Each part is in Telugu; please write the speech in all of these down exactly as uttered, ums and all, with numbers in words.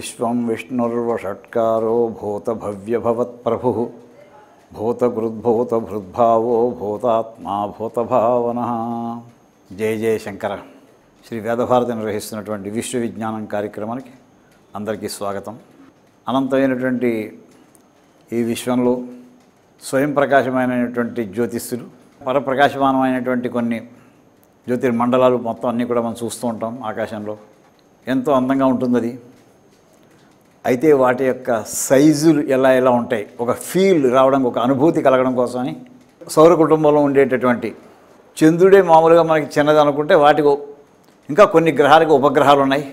విశ్వం విష్ణుర్వషట్కారో భూతభవ్యభవత్ప్రభుః భూతగృద్భూతభృద్భావో భూతాత్మా భూతభావన. జయ జయ శంకర. శ్రీ వేదభారతి నిర్వహిస్తున్నటువంటి విశ్వ విజ్ఞానం కార్యక్రమానికి అందరికీ స్వాగతం. అనంతమైనటువంటి ఈ విశ్వంలో స్వయం ప్రకాశమైనటువంటి జ్యోతిష్యులు, పరప్రకాశమానమైనటువంటి కొన్ని జ్యోతిర్మండలాలు మొత్తం అన్నీ కూడా మనం చూస్తూ ఉంటాం. ఆకాశంలో ఎంతో అందంగా ఉంటుంది అది. అయితే వాటి యొక్క సైజులు ఎలా ఎలా ఉంటాయి, ఒక ఫీల్ రావడానికి, ఒక అనుభూతి కలగడం కోసమని సౌర కుటుంబంలో ఉండేటటువంటి చంద్రుడే మామూలుగా మనకి చిన్నది అనుకుంటే, వాటికి ఇంకా కొన్ని గ్రహాలకు ఉపగ్రహాలు ఉన్నాయి.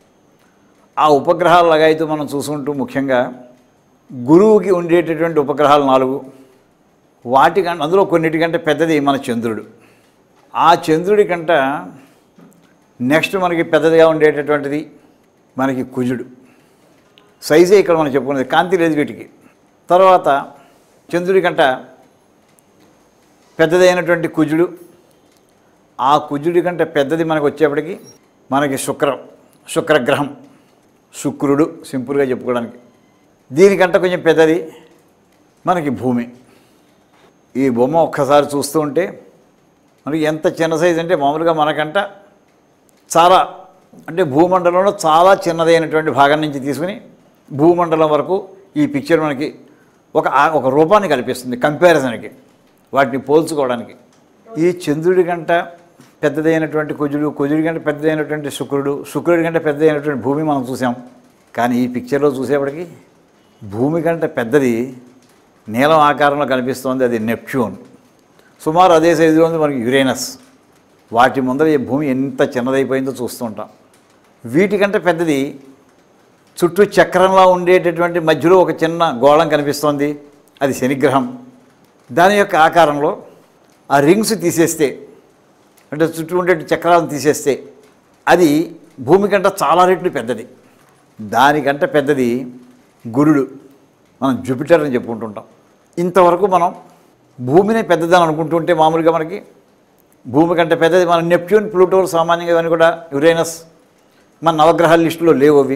ఆ ఉపగ్రహాలు లాగైతే మనం చూసుకుంటూ ముఖ్యంగా గురువుకి ఉండేటటువంటి ఉపగ్రహాలు నాలుగు. వాటికంటే అందులో కొన్నిటికంటే పెద్దది మన చంద్రుడు. ఆ చంద్రుడి కంట నెక్స్ట్ మనకి పెద్దదిగా ఉండేటటువంటిది మనకి కుజుడు. సైజే ఇక్కడ మనం చెప్పుకునేది, కాంతి లేదు వీటికి. తర్వాత చంద్రుడి కంట పెద్దదైనటువంటి కుజుడు. ఆ కుజుడి కంటే పెద్దది మనకు వచ్చేప్పటికి మనకి శుక్ర శుక్రగ్రహం, శుక్రుడు సింపుల్గా చెప్పుకోవడానికి. దీనికంటే కొంచెం పెద్దది మనకి భూమి. ఈ బొమ్మ ఒక్కసారి చూస్తూ ఉంటే మనకి ఎంత చిన్న సైజు అంటే, మామూలుగా మనకంట చాలా అంటే భూమండలంలో చాలా చిన్నదైనటువంటి భాగం నుంచి తీసుకుని భూమండలం వరకు ఈ పిక్చర్ మనకి ఒక ఒక రూపాన్ని కల్పిస్తుంది కంపారిజన్కి, వాటిని పోల్చుకోవడానికి. ఈ చంద్రుడి కంట పెద్దదైనటువంటి కుజుడు, కుజుడి కంటే పెద్దదైనటువంటి శుక్రుడు, శుక్రుడి కంటే పెద్దదైనటువంటి భూమి మనం చూసాం. కానీ ఈ పిక్చర్లో చూసేప్పటికి భూమి కంటే పెద్దది నీలం ఆకారంలో కనిపిస్తోంది, అది నెప్ట్యూన్. సుమారు అదే సైజులో ఉంది మనకి యురేనస్. వాటి ముందర ఈ భూమి ఎంత చిన్నదైపోయిందో చూస్తూ ఉంటాం. వీటికంటే పెద్దది చుట్టూ చక్రంలా ఉండేటటువంటి మధ్యలో ఒక చిన్న గోళం కనిపిస్తోంది, అది శనిగ్రహం. దాని యొక్క ఆకారంలో ఆ రింగ్స్ తీసేస్తే, అంటే చుట్టూ ఉండే చక్రాలను తీసేస్తే అది భూమి కంటే చాలా రెట్లు పెద్దది. దానికంటే పెద్దది గురుడు, మనం జూపిటర్ అని చెప్పుకుంటుంటాం. ఇంతవరకు మనం భూమినే పెద్దదని అనుకుంటుంటే, మామూలుగా మనకి భూమి కంటే పెద్దది మన నెప్ట్యూన్, ప్లూటో, సామాన్యంగా ఇవన్నీ కూడా యురేనస్ మన నవగ్రహాల లిస్టులో లేవు అవి.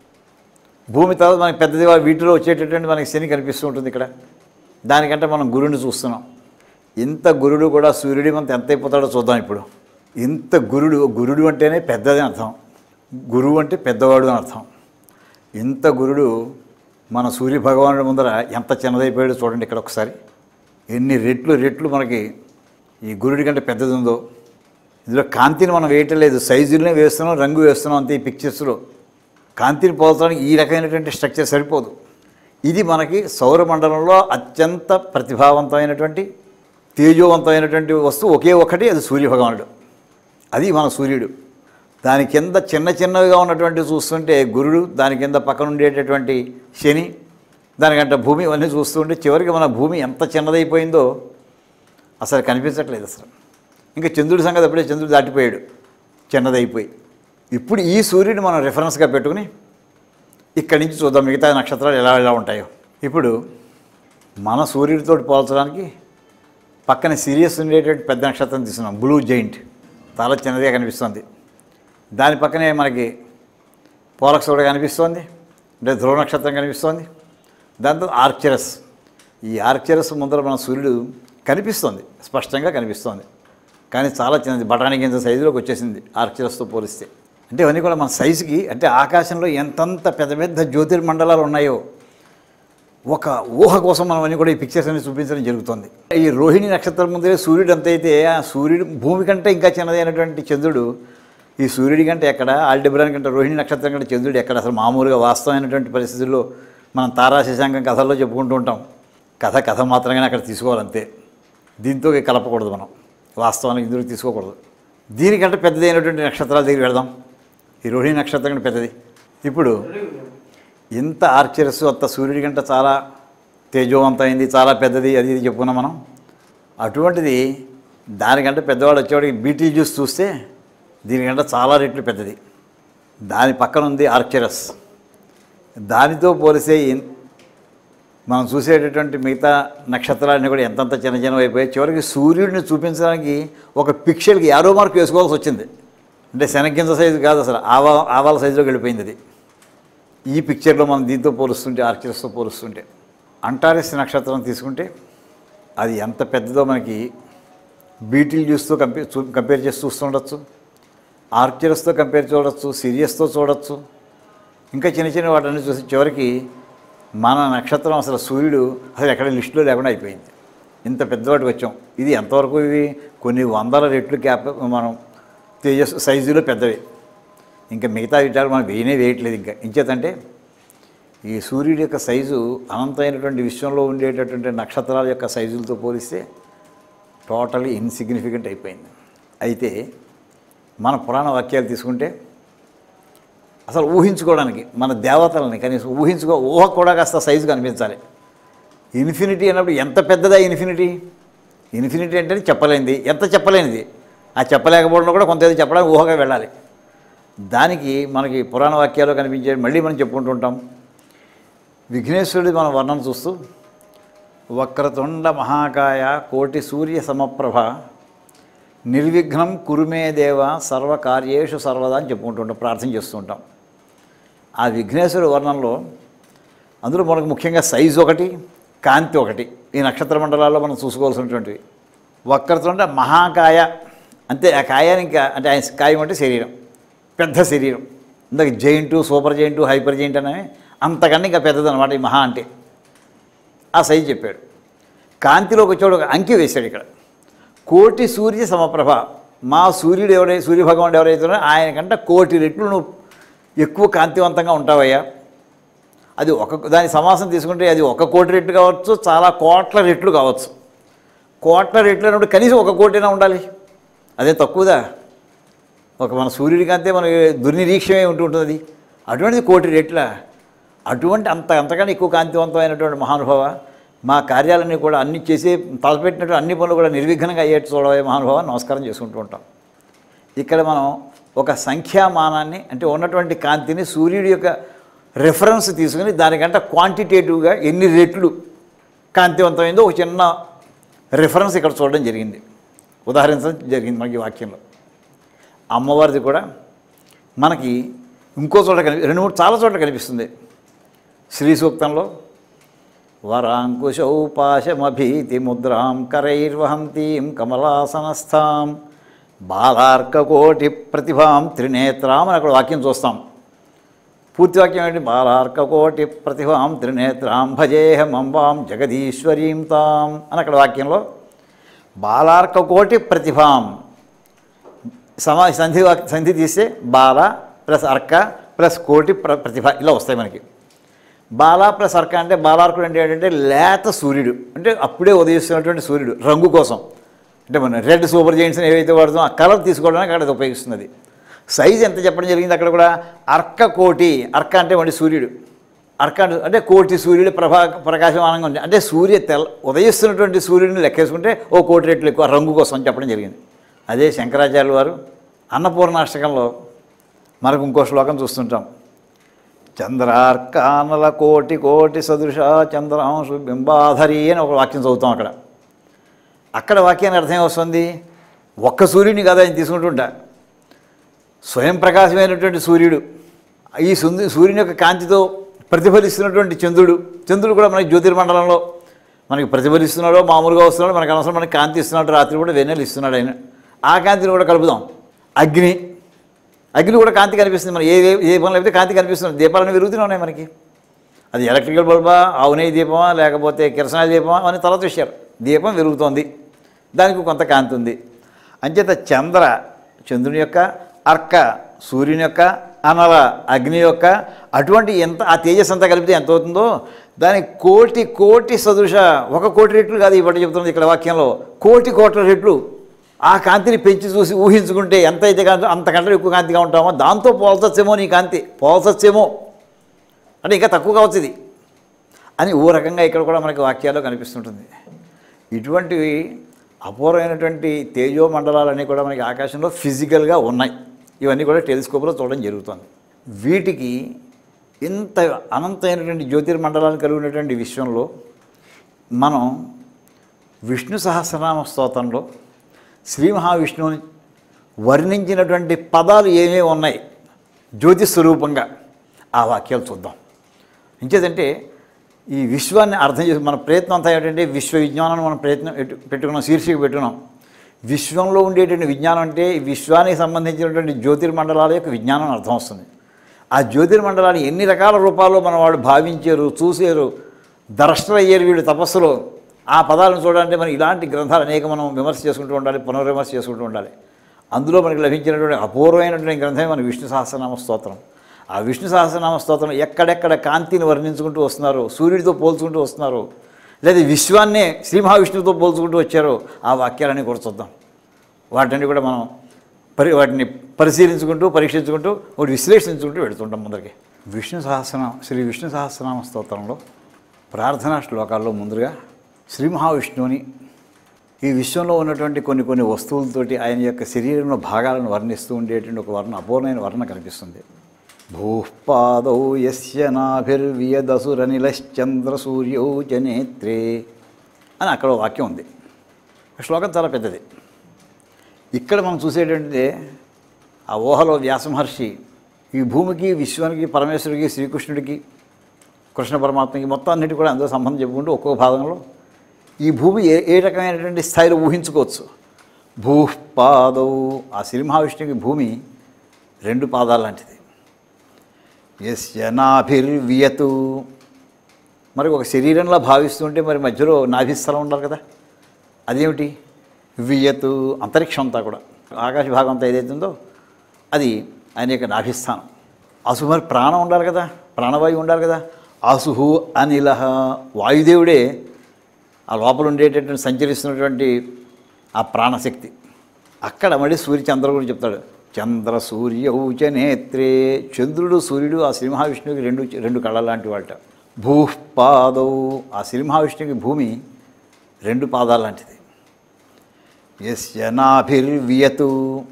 భూమి తర్వాత మనకి పెద్దది వీటిలో వచ్చేటటువంటి మనకి శని కనిపిస్తూ ఉంటుంది ఇక్కడ. దానికంటే మనం గురుడిని చూస్తున్నాం. ఇంత గురుడు కూడా సూర్యుడి మనతో ఎంత అయిపోతాడో చూద్దాం ఇప్పుడు. ఇంత గురుడు, గురుడు అంటేనే పెద్దది అని అర్థం, గురువు అంటే పెద్దవాడు అని అర్థం. ఇంత గురుడు మన సూర్య భగవానుడి ముందర ఎంత చిన్నదైపోయాడో చూడండి ఇక్కడ ఒకసారి. ఎన్ని రెట్లు రెట్లు మనకి ఈ గురుడి కంటే పెద్దది ఉందో. ఇందులో కాంతిని మనం వేయటం లేదు, సైజులనే వేస్తున్నాం, రంగు వేస్తున్నాం అంతే. ఈ పిక్చర్స్లో కాంతిని పోల్చడానికి ఈ రకమైనటువంటి స్ట్రక్చర్ సరిపోదు. ఇది మనకి సౌరమండలంలో అత్యంత ప్రతిభావంతమైనటువంటి తేజోవంతమైనటువంటి వస్తువు ఒకే ఒకటి, అది సూర్యభగవానుడు. అది మన సూర్యుడు. దాని కింద చిన్న చిన్నవిగా ఉన్నటువంటి చూస్తుంటే గురుడు, దాని కింద పక్కన ఉండేటటువంటి శని, దానికంటే భూమి, ఇవన్నీ చూస్తుంటే చివరికి మన భూమి ఎంత చిన్నదైపోయిందో అసలు కనిపించట్లేదు అసలు. ఇంకా చంద్రుడి సంగతి అప్పుడే చంద్రుడు దాటిపోయాడు చిన్నదైపోయి. ఇప్పుడు ఈ సూర్యుడిని మనం రిఫరెన్స్గా పెట్టుకుని ఇక్కడి నుంచి చూద్దాం మిగతా నక్షత్రాలు ఎలా ఎలా ఉంటాయో. ఇప్పుడు మన సూర్యుడితో పోల్చడానికి పక్కన సిరియస్ ఉండేటువంటి పెద్ద నక్షత్రం తీసుకున్నాం, బ్లూ జైంట్, చాలా చిన్నదిగా కనిపిస్తుంది. దాని పక్కనే మనకి పోలక్స్ కూడా కనిపిస్తోంది, అంటే ధ్రువ నక్షత్రం కనిపిస్తోంది. దాంతో ఆర్క్చరస్, ఈ ఆర్క్చరస్ ముందర మన సూర్యుడు కనిపిస్తోంది, స్పష్టంగా కనిపిస్తోంది. కానీ చాలా చిన్నది, బఠానీ గింజ సైజులోకి వచ్చేసింది ఆర్క్చరస్తో పోలిస్తే. అంటే ఇవన్నీ కూడా మన సైజుకి, అంటే ఆకాశంలో ఎంతంత పెద్ద పెద్ద జ్యోతిర్మండలాలు ఉన్నాయో ఒక ఊహ కోసం మనం అన్నీ కూడా ఈ పిక్చర్స్ అన్ని చూపించడం జరుగుతుంది. ఈ రోహిణి నక్షత్రం ముందే సూర్యుడు ఎంతైతే, ఆ సూర్యుడు భూమి కంటే ఇంకా చిన్నదైనటువంటి చంద్రుడు ఈ సూర్యుడి కంటే ఎక్కడ, ఆల్డెబ్రాన్ కంటే రోహిణి నక్షత్రం కంటే చంద్రుడు ఎక్కడ. అసలు మామూలుగా వాస్తవమైనటువంటి పరిస్థితుల్లో మనం తారా శశాంకం కథల్లో చెప్పుకుంటూ ఉంటాం. కథ కథ మాత్రమే అక్కడ తీసుకోవాలంతే, దీంతో కలపకూడదు మనం, వాస్తవానికి ఇందులో తీసుకోకూడదు. దీనికంటే పెద్దదైనటువంటి నక్షత్రాల దగ్గర వెళదాం. ఈ రోహిణి నక్షత్రం కంటే పెద్దది. ఇప్పుడు ఇంత ఆర్చరస్ అంత సూర్యుడి కంటే చాలా తేజోవంతమైంది, చాలా పెద్దది, అది ఇది చెప్పుకున్నాం మనం. అటువంటిది దానికంటే పెద్దవాడు వచ్చేవాడికి బీటీ జ్యూస్ చూస్తే దీనికంటే చాలా రెట్లు పెద్దది. దాని పక్కన ఉంది ఆర్చరస్. దానితో పోలిస్తే మనం చూసేటటువంటి మిగతా నక్షత్రాలన్నీ కూడా ఎంతంత చిన్న చిన్న అయిపోయాయి. చివరికి సూర్యుడిని చూపించడానికి ఒక పిక్చర్కి యారో మార్క్ వేసుకోవాల్సి వచ్చింది. అంటే శనగ్గింజ సైజు కాదు, అసలు ఆవా ఆవాల సైజులోకి వెళ్ళిపోయింది అది. ఈ పిక్చర్లో మనం దీంతో పోలుస్తుంటే, ఆర్కిటస్తో పోలుస్తుంటే, అంటారస్ నక్షత్రం తీసుకుంటే అది ఎంత పెద్దదో మనకి బీటిల్ జ్యూస్తో కంపేర్ చూ కంపేర్ చేసి చూస్తుండొచ్చు, ఆర్కిటస్తో కంపేర్ చూడొచ్చు, సిరియస్తో చూడొచ్చు, ఇంకా చిన్న చిన్న వాటిని చూసి చివరికి మన నక్షత్రం అసలు సూర్యుడు అసలు ఎక్కడ లిస్టులో లేకుండా అయిపోయింది. ఇంత పెద్దవాటికి వచ్చాం. ఇది ఎంతవరకు ఇవి కొన్ని వందల రెట్లు క్యాప్ మనం తేజస్ సైజులో పెద్దవి. ఇంకా మిగతా విషయాలు మనం వేయనే వేయట్లేదు. ఇంకా ఇంచేతంటే ఈ సూర్యుడి యొక్క సైజు అనంతమైనటువంటి విశ్వంలో ఉండేటటువంటి నక్షత్రాల యొక్క సైజులతో పోలిస్తే టోటలీ ఇన్సిగ్నిఫికెంట్ అయిపోయింది. అయితే మన పురాణ వాక్యాలు తీసుకుంటే అసలు ఊహించుకోవడానికి మన దేవతలని కనీసం ఊహించుకో ఊహ కూడా కాస్త సైజు కనిపించాలి. ఇన్ఫినిటీ అన్నప్పుడు ఎంత పెద్దదా ఇన్ఫినిటీ? ఇన్ఫినిటీ అంటే చెప్పలేనిది, ఎంత చెప్పలేనిది. ఆ చెప్పలేకపోవడంలో కూడా కొంత ఏదో చెప్పడానికి ఊహగా వెళ్ళాలి. దానికి మనకి పురాణ వాక్యాల్లో కనిపించే మళ్ళీ మనం చెప్పుకుంటుంటాం. విఘ్నేశ్వరుడి మనం వర్ణన చూస్తూ వక్రతుండ మహాకాయ కోటి సూర్య సమప్రభ నిర్విఘ్నం కురుమే దేవ సర్వకార్యేషు సర్వదా అని చెప్పుకుంటుంటాం, ప్రార్థన చేస్తూ ఉంటాం. ఆ విఘ్నేశ్వరుడి వర్ణనలో అందులో మనకు ముఖ్యంగా సైజు ఒకటి, కాంతి ఒకటి ఈ నక్షత్ర మండలాల్లో మనం చూసుకోవాల్సినటువంటివి. వక్రతుండ మహాకాయ అంతే. ఆ కాయాన్ని ఇంకా అంటే ఆయన కాయం అంటే శరీరం, పెద్ద శరీరం. ఇందాక giant, super giant, hyper giant అనే అంతకన్నా ఇంకా పెద్దదన్నమాట ఈ మహా అంటే. ఆ సైజు చెప్పాడు. కాంతిలోకి వచ్చాడు, ఒక అంకి వేశాడు ఇక్కడ. కోటి సూర్య సమప్రభ. మా సూర్యుడు ఎవరై సూర్యభగవానుడు ఎవరైతే ఉన్నారో ఆయనకంటే కోటి రెట్లు నువ్వు ఎక్కువ కాంతివంతంగా ఉంటావయ్యా. అది ఒక దాని సమాసం తీసుకుంటే అది ఒక కోటి రెట్లు కావచ్చు, చాలా కోట్ల రెట్లు కావచ్చు. కోట్ల రెట్లు అన్నప్పుడు కనీసం ఒక కోటినా ఉండాలి. అదే తక్కువదా? ఒక మన సూర్యుడికి అంతే మనకి దుర్నిరీక్షమే ఉంటూ ఉంటుంది. అటువంటిది కోటి రెట్ల. అటువంటి అంత అంతకన్నా ఎక్కువ కాంతివంతమైనటువంటి మహానుభావ, మా కార్యాలన్నీ కూడా అన్ని చేసి తలపెట్టినట్టు అన్ని పనులు కూడా నిర్విఘ్నంగా అయ్యేట్టు చూడవే మహానుభావ నమస్కారం చేసుకుంటూ ఉంటాం. ఇక్కడ మనం ఒక సంఖ్యామానాన్ని అంటే ఉన్నటువంటి కాంతిని సూర్యుడి యొక్క రెఫరెన్స్ తీసుకుని దానికంటే క్వాంటిటేటివ్గా ఎన్ని రెట్లు కాంతివంతమైందో ఒక చిన్న రిఫరెన్స్ ఇక్కడ చూడడం జరిగింది, ఉదాహరించడం జరిగింది మనకి వాక్యంలో. అమ్మవారిది కూడా మనకి ఇంకో చోట కనిపి రెండు మూడు చాలా చోట్ల కనిపిస్తుంది. శ్రీ సూక్తంలో వరాంకుశౌ పాశమభీతి ముద్రాం కరైర్వహంతీం కమలాసనస్థాం బాలార్కకోటి ప్రతిభాం త్రినేత్రాం అని అక్కడ వాక్యం చూస్తాం. పూర్తి వాక్యం ఏంటి? బాలార్కకోటి ప్రతిభాం త్రినేత్రాం భజేహం అంబాం జగదీశ్వరీం తాం అని అక్కడ వాక్యంలో బాలార్కకోటి ప్రతిభాం సమా సంధి సంధి తీస్తే బాల ప్లస్ అర్క ప్లస్ కోటి ప్ర ప్రతిభ ఇలా వస్తాయి మనకి. బాల ప్లస్ అర్క అంటే బాలార్కుడు అంటే ఏంటంటే లేత సూర్యుడు, అంటే అప్పుడే ఉదయిస్తున్నటువంటి సూర్యుడు రంగు కోసం. అంటే మన రెడ్ సూపర్ జైంట్స్ ఏవైతే వాడుతుందో ఆ కలర్ తీసుకోవడానికి అక్కడ అది ఉపయోగిస్తున్నది. సైజ్ ఎంత చెప్పడం జరిగింది అక్కడ కూడా? అర్క కోటి. అర్క అంటే వాడి సూర్యుడు, అర్క అంటే కోటి సూర్యుడు ప్రభా ప్రకాశమానంగా ఉంది. అంటే సూర్య తెల్ల ఉదయిస్తున్నటువంటి సూర్యుడిని లెక్కేసుకుంటే ఓ కోటి రెట్లు ఎక్కువ రంగు కోసం అని చెప్పడం జరిగింది. అదే శంకరాచార్యుల వారు అన్నపూర్ణాష్టకంలో మనకు ఇంకో శ్లోకం చూస్తుంటాం. చంద్రార్కానల కోటి కోటి సదృశ చంద్రాంశు బింబాధరి అని ఒక వాక్యం చదువుతాం. అక్కడ అక్కడ వాక్యాన్ని అర్థం వస్తుంది, ఒక్క సూర్యుడిని కదా ఆయన తీసుకుంటుంటా, స్వయం ప్రకాశమైనటువంటి సూర్యుడు, ఈ సూర్యుని యొక్క కాంతితో ప్రతిఫలిస్తున్నటువంటి చంద్రుడు. చంద్రుడు కూడా మనకి జ్యోతిర్మండలంలో మనకి ప్రతిఫలిస్తున్నాడో మామూలుగా వస్తున్నాడో మనకు అనవసరం, మనకి కాంతి ఇస్తున్నాడు. రాత్రి కూడా వెన్నెలు ఇస్తున్నాడు ఆయన. ఆ కాంతిని కూడా కలుపుదాం. అగ్ని అగ్ని కూడా కాంతి కనిపిస్తుంది. మనం ఏ ఏ పనులు అయితే కాంతి కనిపిస్తుంది. దీపాలన్నీ వెలుగుతూనే ఉన్నాయి మనకి. అది ఎలక్ట్రికల్ బల్బా, ఆవునేయి దీపమా, లేకపోతే కిరసనాయి దీపమా అని తర్వాత విషయాలు. దీపం వెలుగుతోంది, దానికి కొంత కాంతి ఉంది. అంచేత చంద్ర చంద్రుని యొక్క, అర్క సూర్యుని యొక్క, అనల అగ్ని యొక్క అటువంటి ఎంత ఆ తేజస్ అంతా కలిపితే ఎంత అవుతుందో దాని కోటి కోటి సదృశ, ఒక కోటి రెట్లు కాదు ఇప్పటి చెప్తున్నది ఇక్కడ వాక్యంలో, కోటి కోట్ల రెట్లు ఆ కాంతిని పెంచి చూసి ఊహించుకుంటే ఎంత అయితే కాంతి అంతకంటే ఎక్కువ కాంతిగా ఉంటామో దాంతో పోల్చచ్చేమో నీ కాంతి, పోల్చచ్చేమో అంటే ఇంకా తక్కువ కావచ్చు ఇది అని ఓ రకంగా ఇక్కడ కూడా మనకి వాక్యాల్లో కనిపిస్తుంటుంది. ఇటువంటివి అపూర్వమైనటువంటి తేజో మండలాలన్నీ కూడా మనకి ఆకాశంలో ఫిజికల్గా ఉన్నాయి. ఇవన్నీ కూడా టెలిస్కోప్లో చూడడం జరుగుతుంది. వీటికి ఇంత అనంతమైనటువంటి జ్యోతిర్మండలాన్ని కలిగినటువంటి విశ్వంలో మనం విష్ణు సహస్రనామ స్తోత్రంలో శ్రీ మహావిష్ణువుని వర్ణించినటువంటి పదాలు ఏమేమి ఉన్నాయి జ్యోతిస్వరూపంగా, ఆ వాక్యాలు చూద్దాం. ఇంకేదంటే ఈ విశ్వాన్ని అర్థం చేసి మన ప్రయత్నం అంతా ఏంటంటే విశ్వ విజ్ఞానాన్ని మనం ప్రయత్నం పెట్టుకున్నాం, శీర్షిక పెట్టుకున్నాం. విశ్వంలో ఉండేటువంటి విజ్ఞానం అంటే ఈ విశ్వానికి సంబంధించినటువంటి జ్యోతిర్మండలాల యొక్క విజ్ఞానం అర్థం వస్తుంది. ఆ జ్యోతిర్మండలాన్ని ఎన్ని రకాల రూపాల్లో మన వాళ్ళు భావించారు, చూసారు, దర్శనయ్యారు వీళ్ళు తపస్సులో. ఆ పదాలను చూడాలంటే మనం ఇలాంటి గ్రంథాలు అనేక మనం విమర్శ చేసుకుంటూ ఉండాలి, పునర్విమర్శ చేసుకుంటూ ఉండాలి. అందులో మనకి లభించినటువంటి అపూర్వమైనటువంటి గ్రంథమే మన విష్ణు సహస్రనామ స్తోత్రం. ఆ విష్ణు సహస్రనామ స్తోత్రం ఎక్కడెక్కడ కాంతిని వర్ణించుకుంటూ వస్తున్నారు, సూర్యుడితో పోల్చుకుంటూ వస్తున్నారు, లేదా విశ్వాన్నే శ్రీ మహావిష్ణువుతో పోల్చుకుంటూ వచ్చారో ఆ వాక్యాలన్నీ కూడా చూద్దాం. వాటిని కూడా మనం పరి వాటిని పరిశీలించుకుంటూ పరీక్షించుకుంటూ ఒకటి విశ్లేషించుకుంటూ వెళుతుంటాం ముందరికి. విష్ణు సహస్రనామ శ్రీ విష్ణు సహస్రనామ స్తోత్రంలో ప్రార్థనా శ్లోకాల్లో ముందుగా శ్రీ మహావిష్ణువుని ఈ విశ్వంలో ఉన్నటువంటి కొన్ని కొన్ని వస్తువులతోటి ఆయన యొక్క శరీరంలో భాగాలను వర్ణిస్తూ ఉండేటువంటి ఒక వర్ణ అపూర్ణమైన వర్ణ కనిపిస్తుంది. భూపాదౌ యస్య నాభిర్వియదసురనిలశ్చంద్ర సూర్యౌ చ నేత్రే అని అక్కడ వాక్యం ఉంది. ఆ శ్లోకం చాలా పెద్దది. ఇక్కడ మనం చూసేటంటే ఆ ఊహలో వ్యాసమహర్షి ఈ భూమికి, విశ్వానికి, పరమేశ్వరుడికి, శ్రీకృష్ణుడికి, కృష్ణ పరమాత్మకి మొత్తం అన్నిటి కూడా అందులో సంబంధం చెప్పుకుంటూ ఒక్కొక్క భాగంలో ఈ భూమి ఏ ఏ రకమైనటువంటి స్థాయిలో ఊహించుకోవచ్చు. భూపాదౌ ఆ శ్రీ మహావిష్ణువుకి భూమి రెండు పాదాలు లాంటిది. యస్య నాభిర్వియతు మరి ఒక శరీరంలో భావిస్తుంటే మరి మధ్యలో నాభిస్థలం ఉండాలి కదా, అదేమిటి? వియతు అంతరిక్షం అంతా కూడా ఆకాశ భాగం అంతా ఏదైతుందో అది ఆయన యొక్క నాభిస్థానం. అసు మరి ప్రాణం ఉండాలి కదా, ప్రాణవాయువు ఉండాలి కదా. అసుహు అనిలహ వాయుదేవుడే ఆ లోపల ఉండేటటువంటి సంచరిస్తున్నటువంటి ఆ ప్రాణశక్తి. అక్కడ మళ్ళీ సూర్య చంద్రుడు కూడా చెప్తాడు. చంద్ర సూర్యౌ చ నేత్రే చంద్రుడు సూర్యుడు ఆ శ్రీ మహావిష్ణువుకి రెండు రెండు కళ్ళ లాంటి వాట. భూపాదౌ ఆ శ్రీ మహావిష్ణువుకి భూమి రెండు పాదాల లాంటిది. యస్య నాభిర్వియతు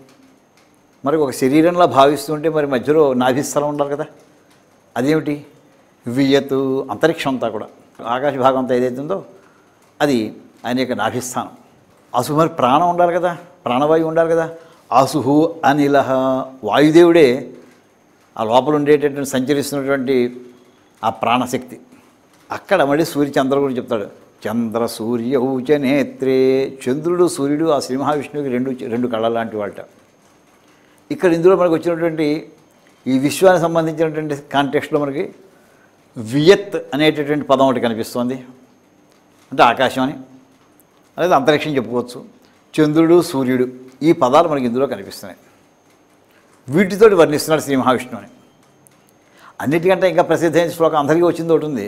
మరి ఒక శరీరంలో భావిస్తుంటే మరి మధ్యలో నాభిస్థలం ఉండాలి కదా, అదేమిటి? వియతు అంతరిక్షం అంతా కూడా ఆకాశ భాగం అంతా ఏదైతుందో అది ఆయన యొక్క నాభిస్థానం. అసు మరి ప్రాణం ఉండాలి కదా, ప్రాణవాయువు ఉండాలి కదా. అసుహు అనిలహ వాయుదేవుడే ఆ లోపల ఉండేటటువంటి సంచరిస్తున్నటువంటి ఆ ప్రాణశక్తి. అక్కడ మళ్ళీ సూర్య చంద్రుడు కూడా చెప్తాడు. చంద్ర సూర్యౌ చ నేత్రే చంద్రుడు సూర్యుడు ఆ శ్రీ మహావిష్ణువుకి రెండు రెండు కళ్ళ లాంటి వాట. ఇక్కడ ఇందులో మనకు వచ్చినటువంటి ఈ విశ్వానికి సంబంధించినటువంటి కాంటెక్స్ట్లో మనకి వియత్ అనేటటువంటి పదం ఒకటి కనిపిస్తోంది. అంటే ఆకాశం అని లేదా అంతరిక్షం చెప్పుకోవచ్చు. చంద్రుడు సూర్యుడు ఈ పదాలు మనకి ఇందులో కనిపిస్తున్నాయి. వీటితోటి వర్ణిస్తున్నాడు శ్రీ మహావిష్ణువుని. అన్నిటికంటే ఇంకా ప్రసిద్ధమైన శ్లోకం అందరికీ వచ్చింది ఒకటి ఉంది.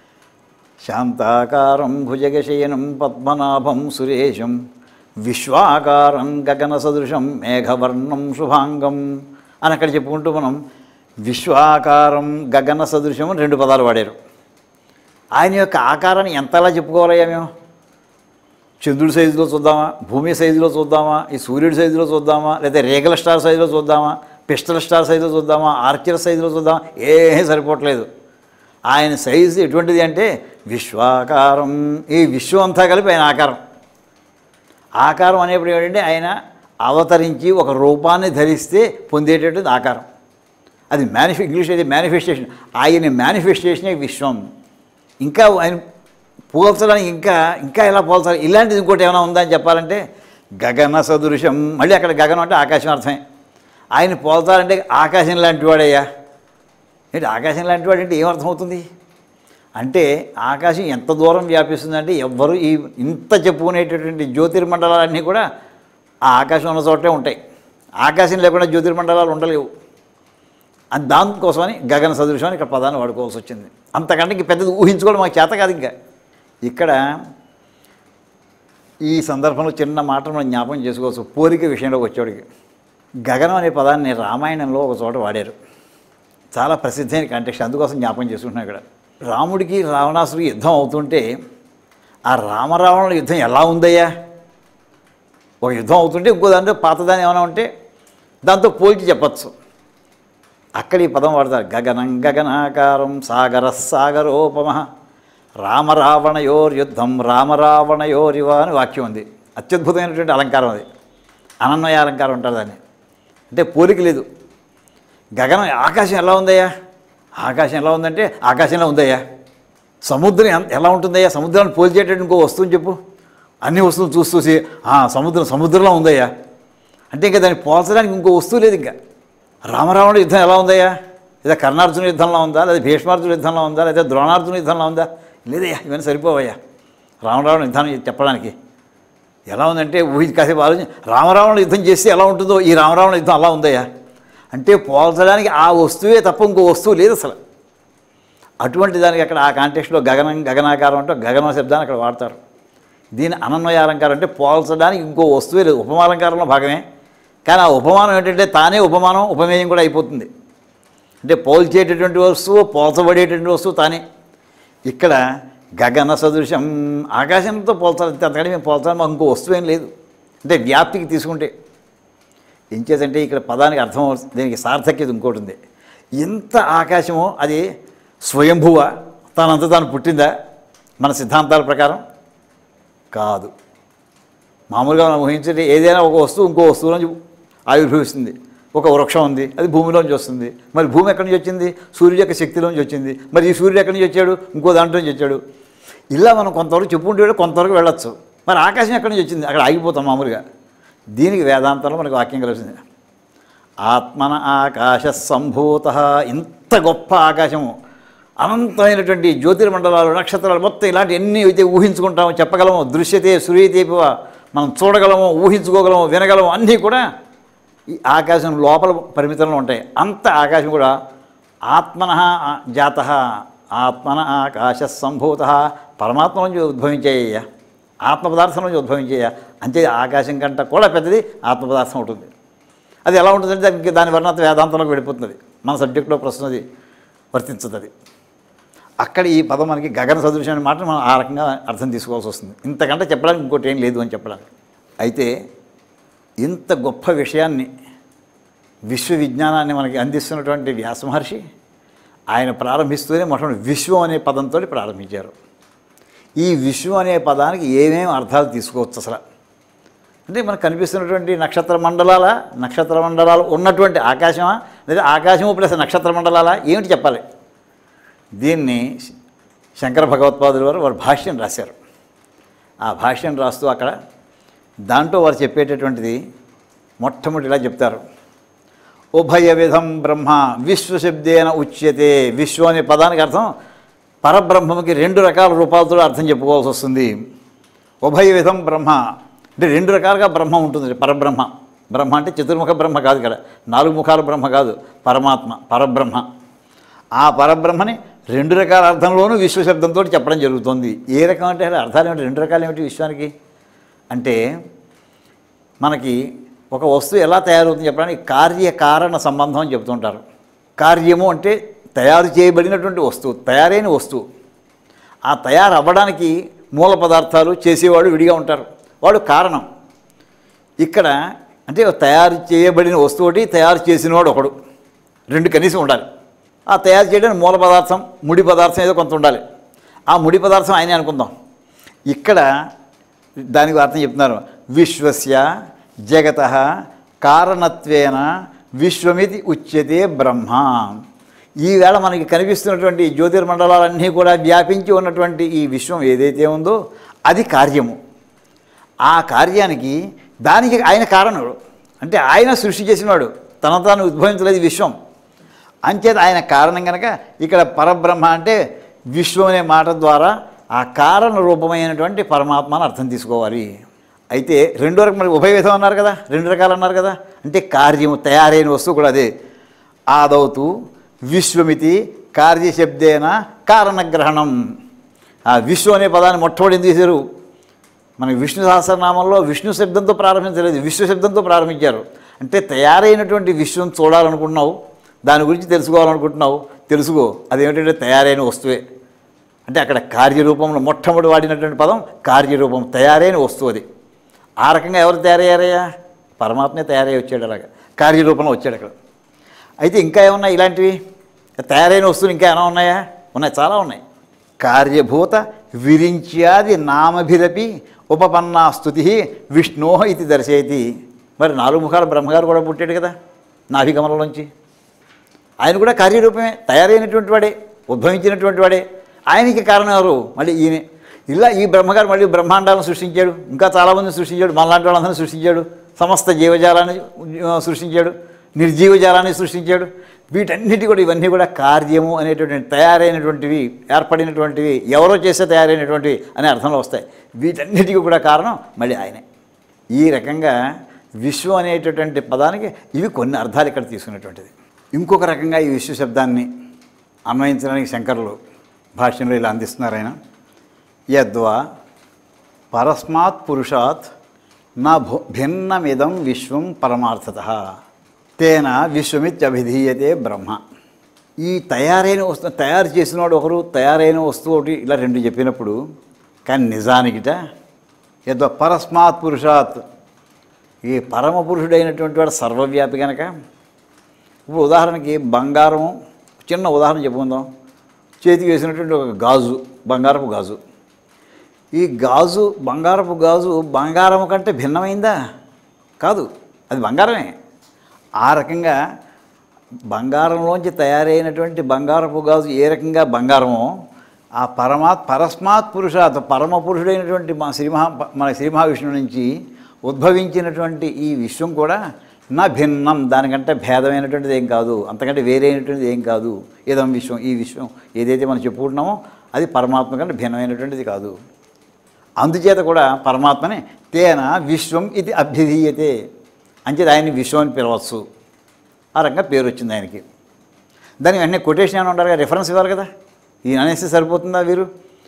శాంతాకారం భుజగశయనం పద్మనాభం సురేశం విశ్వాకారం గగన సదృశం మేఘవర్ణం శుభాంగం అని అక్కడ చెప్పుకుంటూ మనం విశ్వాకారం గగన సదృశం రెండు పదాలు వాడారు. ఆయన యొక్క ఆకారాన్ని ఎంతలా చెప్పుకోవాలయ్యా మేము? చంద్రుడి సైజులో చూద్దామా, భూమి సైజులో చూద్దామా, ఈ సూర్యుడి సైజులో చూద్దామా, లేదా రేగల స్టార్ సైజులో చూద్దామా, పిస్టల్ స్టార్ సైజులో చూద్దామా, ఆర్చర్ సైజులో చూద్దామా, ఏమీ సరిపోవట్లేదు. ఆయన సైజు ఎటువంటిది అంటే విశ్వాకారం. ఈ విశ్వం అంతా కలిపి ఆయన ఆకారం. ఆకారం అనేప్పుడు ఏమిటంటే ఆయన అవతరించి ఒక రూపాన్ని ధరిస్తే పొందేటటువంటి ఆకారం. అది మేనిఫె ఇంగ్లీష్ అయితే మేనిఫెస్టేషన్. ఆయన మేనిఫెస్టేషనే విశ్వం. ఇంకా ఆయన పోల్చడానికి ఇంకా ఇంకా ఎలా పోల్చాలి? ఇలాంటిది ఇంకోటి ఏమైనా ఉందా అని చెప్పాలంటే గగన సదృశం. మళ్ళీ అక్కడ గగనం అంటే ఆకాశం అర్థమే. ఆయన పోల్చాలంటే ఆకాశం లాంటి వాడయ్యా. ఏంటి ఆకాశం లాంటి వాడు అంటే ఏమర్థమవుతుంది అంటే ఆకాశం ఎంత దూరం వ్యాపిస్తుందంటే ఎవ్వరు ఈ ఇంత చెప్పుకునేటటువంటి జ్యోతిర్మండలాలన్నీ కూడా ఆ ఆకాశం ఉన్న చోటే ఉంటాయి. ఆకాశం లేకుండా జ్యోతిర్మండలాలు ఉండలేవు. అని దానికోసమని గగన సదృశం అని ఇక్కడ పదాన్ని వాడుకోవాల్సి వచ్చింది. అంతకంటే ఇంక పెద్దది ఊహించుకోవడం మాకు చేత కాదు. ఇంకా ఇక్కడ ఈ సందర్భంలో చిన్న మాట మనం జ్ఞాపకం చేసుకోవచ్చు. పోలిక విషయంలోకి వచ్చేవాడికి గగనం అనే పదాన్ని రామాయణంలో ఒక చోట వాడారు. చాలా ప్రసిద్ధమైన కాంటెక్స్ట్, అందుకోసం జ్ఞాపకం చేసుకుంటున్నాం. ఇక్కడ రాముడికి రావణాసుడికి యుద్ధం అవుతుంటే ఆ రామరావణుల యుద్ధం ఎలా ఉందయ్యా? ఒక యుద్ధం అవుతుంటే ఇంకో దాంట్లో పాతదాన్ని ఏమైనా ఉంటే దాంతో పోల్చి చెప్పచ్చు. అక్కడ ఈ పదం వాడతారు. గగనం గగనాకారం సాగర సాగరోపమ రామరావణయోర్యుద్ధం రామరావణయోరివ అని వాక్యం ఉంది. అత్యద్భుతమైనటువంటి అలంకారం అది. అనన్వయ అలంకారం ఉంటారు దాన్ని. అంటే పోలిక లేదు. గగనం ఆకాశం ఎలా ఉందయ్యా? ఆకాశం ఎలా ఉందంటే ఆకాశంలో ఉందయ్యా. సముద్రం ఎంత ఎలా ఉంటుందయ్యా, సముద్రాన్ని పోల్చేటట్టు ఇంకో వస్తువుని చెప్పు. అన్ని వస్తువులు చూసి చూసి సముద్రం సముద్రంలో ఉందయ్యా అంటే ఇంకా దాన్ని పోల్చడానికి ఇంకో వస్తువు లేదు. ఇంకా రామరావణుడి యుద్ధం ఎలా ఉందయ్యా, లేదా కర్ణార్జున యుద్ధంలో ఉందా, లేదా భీష్మార్జున యుద్ధంలో ఉందా, లేదా ద్రోణార్జున యుద్ధంలో ఉందా? లేదయ్యా, ఇవన్నీ సరిపోవయ్యా రామరావణ యుద్ధం చెప్పడానికి. ఎలా ఉందంటే ఊహి కాసేపు ఆలోచన, రామరావణ యుద్ధం చేస్తే ఎలా ఉంటుందో ఈ రామరావణ యుద్ధం అలా ఉందయ్యా అంటే పోల్చడానికి ఆ వస్తువే తప్ప ఇంకో వస్తువు లేదు అసలు. అటువంటి దానికి అక్కడ ఆ కాంటెక్స్ట్లో గగనం గగనాకారం అంటే గగన శబ్దాన్ని అక్కడ వాడతారు. దీని అనన్వయాలంకారం అంటే పోల్చడానికి ఇంకో వస్తువే లేదు, ఉపమాలంకారంలో భాగమే. కానీ ఆ ఉపమానం ఏంటంటే తానే ఉపమానం ఉపమేయం కూడా అయిపోతుంది. అంటే పోల్చేటటువంటి వస్తువు పోల్చబడేటటువంటి వస్తువు తానే. ఇక్కడ గగన సదృశం ఆకాశంతో పోల్చాలి, అంతకంటే మేము పోల్చాలి మాకు ఇంకో వస్తువు ఏం లేదు. అంటే వ్యాప్తికి తీసుకుంటే ఏం చేద్దంటే ఇక్కడ పదానికి అర్థం దీనికి సార్థక్యత ఇంకోటి ఉంది. ఎంత ఆకాశమో అది స్వయంభువ, తనంత తాను పుట్టిందా మన సిద్ధాంతాల ప్రకారం? కాదు. మామూలుగా మనం ఊహించే ఏదైనా ఒక వస్తువు ఇంకో వస్తువులోంచి ఆవిర్భవిస్తుంది. ఒక వృక్షం ఉంది, అది భూమిలోంచి వస్తుంది. మరి భూమి ఎక్కడి నుంచి వచ్చింది? సూర్యుడి యొక్క శక్తిలోంచి వచ్చింది. మరి ఈ సూర్యుడు ఎక్కడి నుంచి వచ్చాడు? ఇంకో దాంట్లో నుంచి వచ్చాడు. ఇలా మనం కొంతవరకు చెప్పుకుంటే కొంతవరకు వెళ్ళొచ్చు. మరి ఆకాశం ఎక్కడి నుంచి వచ్చింది? అక్కడ ఆగిపోతాం మామూలుగా. దీనికి వేదాంతంలో మనకు వాక్యం కలిసింది. ఆత్మన ఆకాశ సంభూత. ఇంత గొప్ప ఆకాశము, అనంతమైనటువంటి జ్యోతిర్మండలాలు, నక్షత్రాలు, మొత్తం ఇలాంటి ఎన్ని అయితే ఊహించుకుంటామో, చెప్పగలము, దృశ్యతే సూర్యతే మనం చూడగలము, ఊహించుకోగలము, వినగలము, అన్నీ కూడా ఈ ఆకాశం లోపల పరిమితంలో ఉంటాయి. అంత ఆకాశం కూడా ఆత్మన జాత, ఆత్మన ఆకాశ సంభూత, పరమాత్మ నుంచి ఉద్భవించాయ్యా, ఆత్మ పదార్థం నుంచి ఉద్భవించాయ్యా. అంతే ఆకాశం కంటే కూడా పెద్దది ఆత్మ పదార్థం ఉంటుంది. అది ఎలా ఉంటుందంటే దానికి దాని వర్ణత వేదాంతంలోకి వెళ్ళిపోతుంది. మన సబ్జెక్టులో ప్రస్తుతం అది వర్తించుతుంది. అక్కడ ఈ పదం మనకి గగన సదృశ్యం మాట మనం ఆ రకంగా అర్థం తీసుకోవాల్సి వస్తుంది. ఇంతకంటే చెప్పడానికి ఇంకోటి ఏం లేదు అని చెప్పడానికి. అయితే ఇంత గొప్ప విషయాన్ని, విశ్వవిజ్ఞానాన్ని మనకి అందిస్తున్నటువంటి వ్యాస మహర్షి ఆయన ప్రారంభిస్తూనే మొట్టమొదటి విశ్వం అనే పదంతో ప్రారంభించారు. ఈ విశ్వం అనే పదానికి ఏమేమి అర్థాలు తీసుకోవచ్చు అసలు అంటే మనకు కనిపిస్తున్నటువంటి నక్షత్ర మండలాల నక్షత్ర మండలాలు ఉన్నటువంటి ఆకాశమా, లేదా ఆకాశము ప్లస్ నక్షత్ర మండలాల, ఏమిటి చెప్పాలి? దీన్ని శంకర భగవత్పాదుల వారు వారు భాష్యం రాశారు. ఆ భాష్యం రాస్తూ అక్కడ దాంట్లో వారు చెప్పేటటువంటిది మొట్టమొదటి ఇలా చెప్తారు. ఉభయ విధం బ్రహ్మ విశ్వశబ్దేన ఉచ్యతే. విశ్వం అనే పదానికి అర్థం పరబ్రహ్మకి రెండు రకాల రూపాలతో అర్థం చెప్పుకోవాల్సి వస్తుంది. ఉభయ విధం బ్రహ్మ అంటే రెండు రకాలుగా బ్రహ్మ ఉంటుంది. పరబ్రహ్మ, బ్రహ్మ అంటే చతుర్ముఖ బ్రహ్మ కాదు, ఇక్కడ నాలుగు ముఖాల బ్రహ్మ కాదు, పరమాత్మ పరబ్రహ్మ. ఆ పరబ్రహ్మని రెండు రకాల అర్థంలోనూ విశ్వశబ్దంతో చెప్పడం జరుగుతుంది. ఏ రకం అంటే అర్థాలు ఏమిటి? రెండు రకాలు ఏమిటి విశ్వానికి అంటే? మనకి ఒక వస్తువు ఎలా తయారవుతుంది చెప్పడానికి కార్యకారణ సంబంధం అని చెబుతుంటారు. కార్యము అంటే తయారు చేయబడినటువంటి వస్తువు, తయారైన వస్తువు. ఆ తయారు అవ్వడానికి మూల పదార్థాలు చేసేవాడు విడిగా ఉంటారు, వాడు కారణం. ఇక్కడ అంటే తయారు చేయబడిన వస్తువు ఒకటి, తయారు చేసినవాడు ఒకడు, రెండు కనీసం ఉండాలి. ఆ తయారు చేయడానికి మూల పదార్థం, ముడి పదార్థం ఏదో కొంత ఉండాలి. ఆ ముడి పదార్థం ఆయనే అనుకుందాం. ఇక్కడ దానికి అర్థం చెప్తున్నారు. విశ్వస్య జగత కారణత్వేన విశ్వమితి ఉచ్యతే బ్రహ్మ. ఈవేళ మనకి కనిపిస్తున్నటువంటి జ్యోతిర్మండలాలన్నీ కూడా వ్యాపించి ఉన్నటువంటి ఈ విశ్వం ఏదైతే ఉందో అది కార్యము. ఆ కార్యానికి దానికి ఆయన కారణుడు, అంటే ఆయన సృష్టి చేసినవాడు, తన తాను ఉద్భవించలేదు విశ్వం. అంచేత ఆయన కారణం కనుక ఇక్కడ పరబ్రహ్మ అంటే విశ్వం అనే మాట ద్వారా ఆ కారణ రూపమైనటువంటి పరమాత్మను అర్థం తీసుకోవాలి. అయితే రెండు వరకు మరి ఉభయ విధం అన్నారు కదా, రెండు రకాలు అన్నారు కదా, అంటే కార్యము తయారైన వస్తువు కూడా అదే. ఆదౌతు విశ్వమితి కార్యశబ్దేన కారణగ్రహణం. ఆ విశ్వం అనే పదాన్ని మొట్టమొదటి ఎందుకు చేశారు? మనకి విష్ణు సహస్రనామంలో విష్ణు శబ్దంతో ప్రారంభించలేదు, విశ్వ శబ్దంతో ప్రారంభించారు. అంటే తయారైనటువంటి విశ్వం చూడాలనుకుంటున్నావు, దాని గురించి తెలుసుకోవాలనుకుంటున్నావు, తెలుసుకో. అదేమిటంటే తయారైన వస్తువే. అంటే అక్కడ కార్యరూపంలో మొట్టమొదటి వాడినటువంటి పదం కార్యరూపం, తయారైన వస్తువు అది. ఆ రకంగా ఎవరు తయారయ్యారయ్యా? పరమాత్మే తయారై వచ్చాడు, అలాగా కార్యరూపంలో వచ్చాడు అక్కడ. అయితే ఇంకా ఏమన్నా ఇలాంటివి తయారైన వస్తువులు ఇంకా ఏమైనా ఉన్నాయా? ఉన్నాయి, చాలా ఉన్నాయి. కార్యభూత విరించ్యాది నామభిరపి ఉపపన్నా స్తుతి విష్ణో ఇది దర్శయతి. మరి నాలుగు ముఖాల బ్రహ్మగారు కూడా పుట్టాడు కదా నాభికమలంలోంచి. ఆయన కూడా కార్యరూపమే, తయారైనటువంటి వాడే, ఉద్భవించినటువంటి వాడే. ఆయనకి కారణం ఎవరు? మళ్ళీ ఈయనే. ఇలా ఈ బ్రహ్మగారు మళ్ళీ బ్రహ్మాండాలను సృష్టించాడు, ఇంకా చాలామందిని సృష్టించాడు, మనలాంటి వాళ్ళందరినీ సృష్టించాడు, సమస్త జీవజాలాన్ని సృష్టించాడు, నిర్జీవజాలాన్ని సృష్టించాడు. వీటన్నిటి కూడా ఇవన్నీ కూడా కార్యము అనేటువంటి తయారైనటువంటివి, ఏర్పడినటువంటివి, ఎవరో చేస్తే తయారైనటువంటివి అనే అర్థంలో వస్తాయి. వీటన్నిటికీ కూడా కారణం మళ్ళీ ఆయనే. ఈ రకంగా విశ్వం అనేటటువంటి పదానికి ఇవి కొన్ని అర్థాలు ఇక్కడ తీసుకున్నటువంటిది. ఇంకొక రకంగా ఈ విశ్వ శబ్దాన్ని అన్వయించడానికి శంకరులు భాష్యంలో ఇలా అందిస్తున్నారు ఆయన. యద్వా పరస్మాత్ పురుషాత్ నా భో భిన్నమిదం విశ్వం పరమార్థతః తేన విశ్వమిత్యభిధీయతే బ్రహ్మ. ఈ తయారైన వస్తువు తయారు చేసినవాడు ఒకరు, తయారైన వస్తువు ఒకటి, ఇలా రెండు చెప్పినప్పుడు కానీ నిజానికిట యద్వా పరస్మాత్ పురుషాత్, ఈ పరమ పురుషుడైనటువంటి వాడు సర్వవ్యాపి కనుక. ఇప్పుడు ఉదాహరణకి బంగారం, చిన్న ఉదాహరణ చెప్పుకుందాం. చేతికి వేసినటువంటి ఒక గాజు, బంగారపు గాజు. ఈ గాజు, బంగారపు గాజు బంగారం కంటే భిన్నమైందా? కాదు, అది బంగారమే. ఆ రకంగా బంగారంలోంచి తయారైనటువంటి బంగారపు గాజు ఏ రకంగా బంగారమో, ఆ పరమాత్ పరస్మాత్ పురుషాత్ పరమ పురుషుడైనటువంటి మా శ్రీ మహా మన శ్రీ మహావిష్ణువు నుంచి ఉద్భవించినటువంటి ఈ విశ్వం కూడా నా భిన్నం, దానికంటే భేదమైనటువంటిది ఏం కాదు, అంతకంటే వేరైనటువంటిది ఏం కాదు. ఏదం విశ్వం, ఈ విశ్వం ఏదైతే మనం చెప్పుకుంటున్నామో అది పరమాత్మ కంటే భిన్నమైనటువంటిది కాదు. అందుచేత కూడా పరమాత్మని తేన విశ్వం ఇది అభ్యుధీయతే, అంచేది ఆయన్ని విశ్వం అని పిలవచ్చు. ఆ రకంగా పేరు వచ్చింది ఆయనకి. దానికి వెంటనే కొటేషన్ ఏమైనా ఉండాలి కదా, రిఫరెన్స్ ఇవ్వాలి కదా. ఈయన అనేసి సరిపోతుందా? వీరు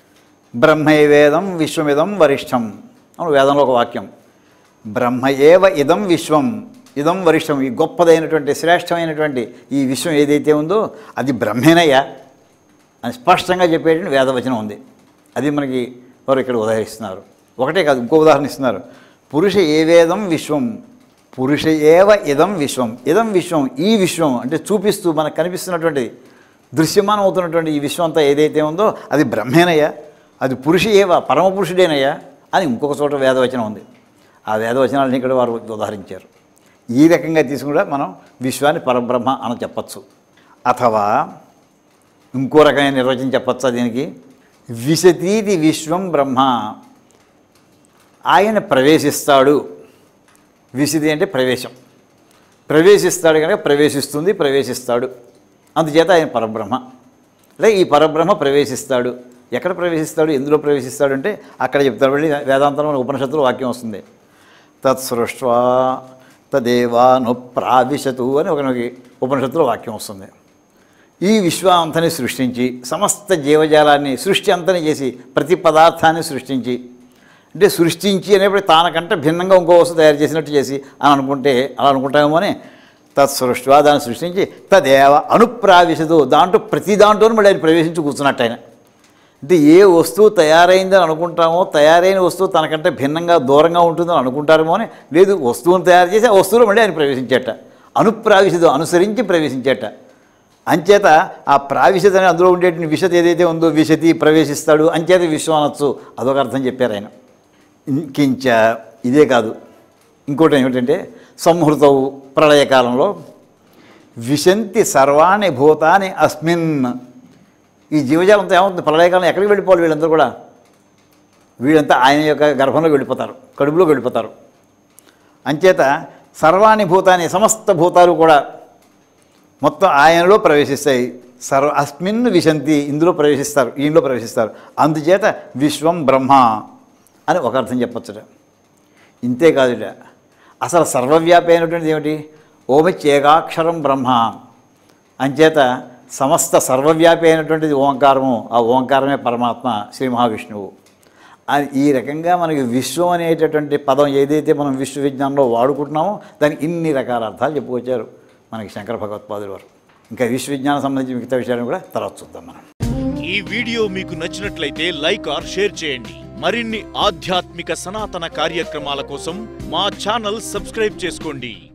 బ్రహ్మైవేదం విశ్వమిదం వరిష్టం అవును, వేదంలో ఒక వాక్యం. బ్రహ్మ ఏవ ఇదం విశ్వం ఇదం వరిష్టం, ఈ గొప్పదైనటువంటి శ్రేష్టమైనటువంటి ఈ విశ్వం ఏదైతే ఉందో అది బ్రహ్మేనయ్యా అని స్పష్టంగా చెప్పేటువంటి వేదవచనం ఉంది. అది మనకి వారు ఇక్కడ ఉదాహరిస్తున్నారు. ఒకటే కాదు, ఇంకో ఉదాహరణ ఇస్తున్నారు. పురుష ఏవేదం విశ్వం పురుష ఏవ ఇదం విశ్వం ఇదం విశ్వం, ఈ విశ్వం అంటే చూపిస్తూ మనకు కనిపిస్తున్నటువంటిది, దృశ్యమానం అవుతున్నటువంటి ఈ విశ్వం అంతా ఏదైతే ఉందో అది బ్రహ్మేనయ్యా, అది పురుష ఏవ పరమ పురుషుడేనయ్యా అని ఇంకొక చోట వేదవచనం ఉంది. ఆ వేదవచనాలను ఇక్కడ వారు ఉదాహరించారు. ఈ రకంగా తీసుకుంటే మనం విశ్వాన్ని పరబ్రహ్మ అని చెప్పచ్చు. అథవా ఇంకో రకమైన నిర్వచనం చెప్పచ్చా దీనికి? విశతీతి విశ్వం బ్రహ్మ, ఆయన ప్రవేశిస్తాడు. విశతి అంటే ప్రవేశం, ప్రవేశిస్తాడు కనుక ప్రవేశిస్తుంది, ప్రవేశిస్తాడు, అందుచేత ఆయన పరబ్రహ్మ. లేదా ఈ పరబ్రహ్మ ప్రవేశిస్తాడు. ఎక్కడ ప్రవేశిస్తాడు, ఎందులో ప్రవేశిస్తాడు అంటే అక్కడ చెప్తాడు. మళ్ళీ వేదాంతంలో ఉపనిషత్తులో వాక్యం వస్తుంది. తత్సృష్ట్వా తదేవాను ప్రావిశతు అని ఒక ఉపనిషత్తులో వాక్యం వస్తుంది. ఈ విశ్వాంతని సృష్టించి సమస్త జీవజాలాన్ని సృష్టి అంతని చేసి ప్రతి పదార్థాన్ని సృష్టించి, అంటే సృష్టించి అనేప్పుడు తానకంటే భిన్నంగా ఇంకో వస్తువు తయారు చేసినట్టు చేసి అని అనుకుంటే అలా అనుకుంటామేమో అని తత్సృష్ట్వా దాన్ని సృష్టించి తదేవ అనుప్రావిశతు, దాంట్లో ప్రతి దాంట్లోనూ మళ్ళీ ఆయన ప్రవేశించి కూర్చున్నట్టు ఆయన. అంటే ఏ వస్తువు తయారైందని అనుకుంటామో, తయారైన వస్తువు తనకంటే భిన్నంగా దూరంగా ఉంటుందని అనుకుంటారేమో అని, లేదు వస్తువును తయారు చేసి ఆ వస్తువులో మళ్ళీ ఆయన ప్రవేశించేట. అనుప్రావిశతు అనుసరించి ప్రవేశించేట. అంచేత ఆ ప్రావిశత అని అందులో ఉండేటువంటి విశత ఏదైతే ఉందో విశతి ప్రవేశిస్తాడు, అంచేత విశ్వం అనొచ్చు. అదొక అర్థం చెప్పారు ఆయన. కించ ఇదే కాదు, ఇంకోటి ఏమిటంటే సంహృతవు ప్రళయకాలంలో విశంతి సర్వాణి భూతాని అస్మిన్, ఈ జీవజాలంతా ఏమవుతుంది ప్రళయకాలం ఎక్కడికి వెళ్ళిపోవాలి? వీళ్ళందరూ కూడా వీళ్ళంతా ఆయన యొక్క గర్భంలోకి వెళ్ళిపోతారు, కడుపులోకి వెళ్ళిపోతారు. అంచేత సర్వాణి భూతాన్ని సమస్త భూతాలు కూడా మొత్తం ఆయనలో ప్రవేశిస్తాయి. సర్వ అస్మిన్ విశంతి, ఇందులో ప్రవేశిస్తారు, ఈయనలో ప్రవేశిస్తారు. అందుచేత విశ్వం బ్రహ్మ అని ఒక అర్థం చెప్పచ్చుట. ఇంతేకాదుట, అసలు సర్వవ్యాపి అయినటువంటిది ఏమిటి? ఓమిచ్చేకాక్షరం బ్రహ్మ. అంచేత సమస్త సర్వవ్యాపి అయినటువంటిది ఓంకారము, ఆ ఓంకారమే పరమాత్మ శ్రీ మహావిష్ణువు. అది ఈ రకంగా మనకి విశ్వం అనేటటువంటి పదం ఏదైతే మనం విశ్వ విజ్ఞానంలో వాడుకుంటున్నామో దానికి ఇన్ని రకాల అర్థాలు చెప్పుకొచ్చారు మనకి శంకర భగవత్పాదులు వారు. ఇంకా విశ్వ విజ్ఞానం సంబంధించి మిగతా విషయాలను కూడా తర్వాత చూద్దాం మనం. ఈ వీడియో మీకు నచ్చినట్లయితే లైక్ ఆర్ షేర్ చేయండి. మరిన్ని ఆధ్యాత్మిక సనాతన కార్యక్రమాల కోసం మా ఛానల్ సబ్స్క్రైబ్ చేసుకోండి.